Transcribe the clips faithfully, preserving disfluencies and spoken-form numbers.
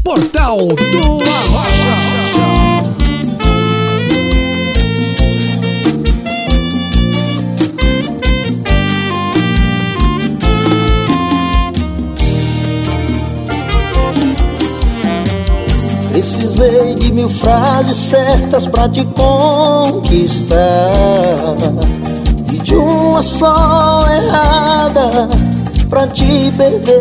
Portal do Arrocha. Precisei de mil frases certas pra te conquistar e de uma só errada pra te perder.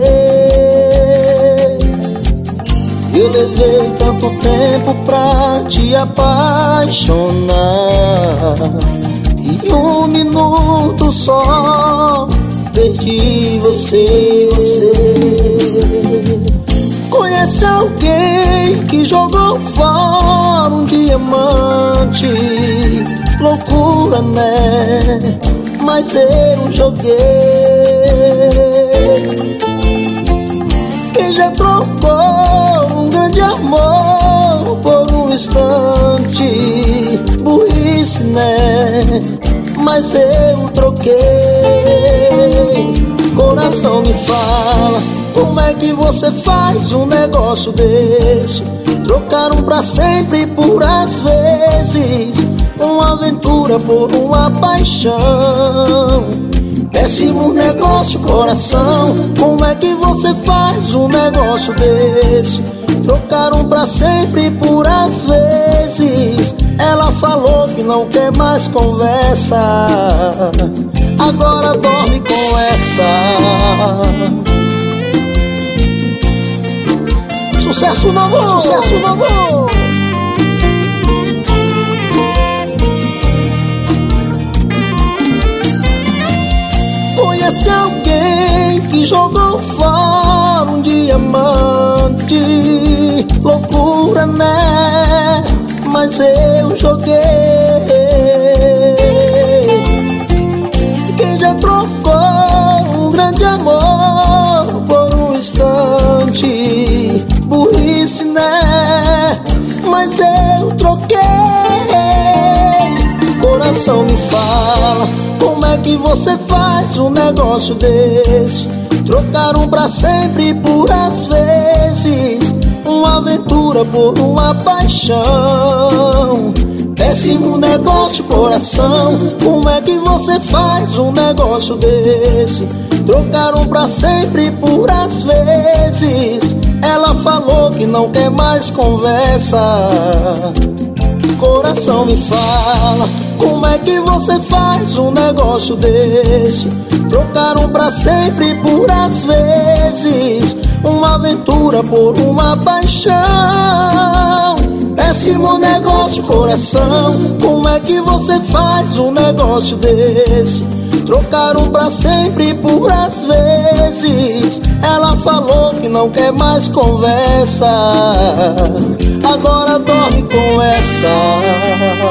Eu levei tanto tempo pra te apaixonar e um minuto só perdi você, você. Conhece alguém que jogou fora um diamante? Loucura, né? Mas eu joguei. Quem já trocou um grande amor por um instante? Burrice, né? Mas eu troquei. Coração, me fala, como é que você faz um negócio desse? Trocaram pra sempre por às vezes, uma aventura por uma paixão. Péssimo negócio, coração. Como é que você faz um negócio desse? Trocaram pra sempre por às vezes. Ela falou que não quer mais conversa, agora dorme com essa. Sucesso novo, sucesso novo. Conhece alguém que jogou fora um diamante? Loucura, né? Mas eu joguei. Quem já trocou um grande amor por um instante? Burrice, né? Mas eu troquei. Coração, me fala, como é que você faz um negócio desse? Trocaram pra sempre por às vezes, uma aventura por uma paixão. Péssimo negócio, coração. Como é que você faz um negócio desse? Trocaram pra sempre por às vezes. Ela falou que não quer mais conversa. Coração, me fala, como é que você faz um negócio desse? Trocaram pra sempre por às vezes, uma aventura por uma paixão. Péssimo negócio, coração. Como é que você faz um negócio desse? Trocaram pra sempre por às vezes. Ela falou que não quer mais conversa, agora dorme com essa.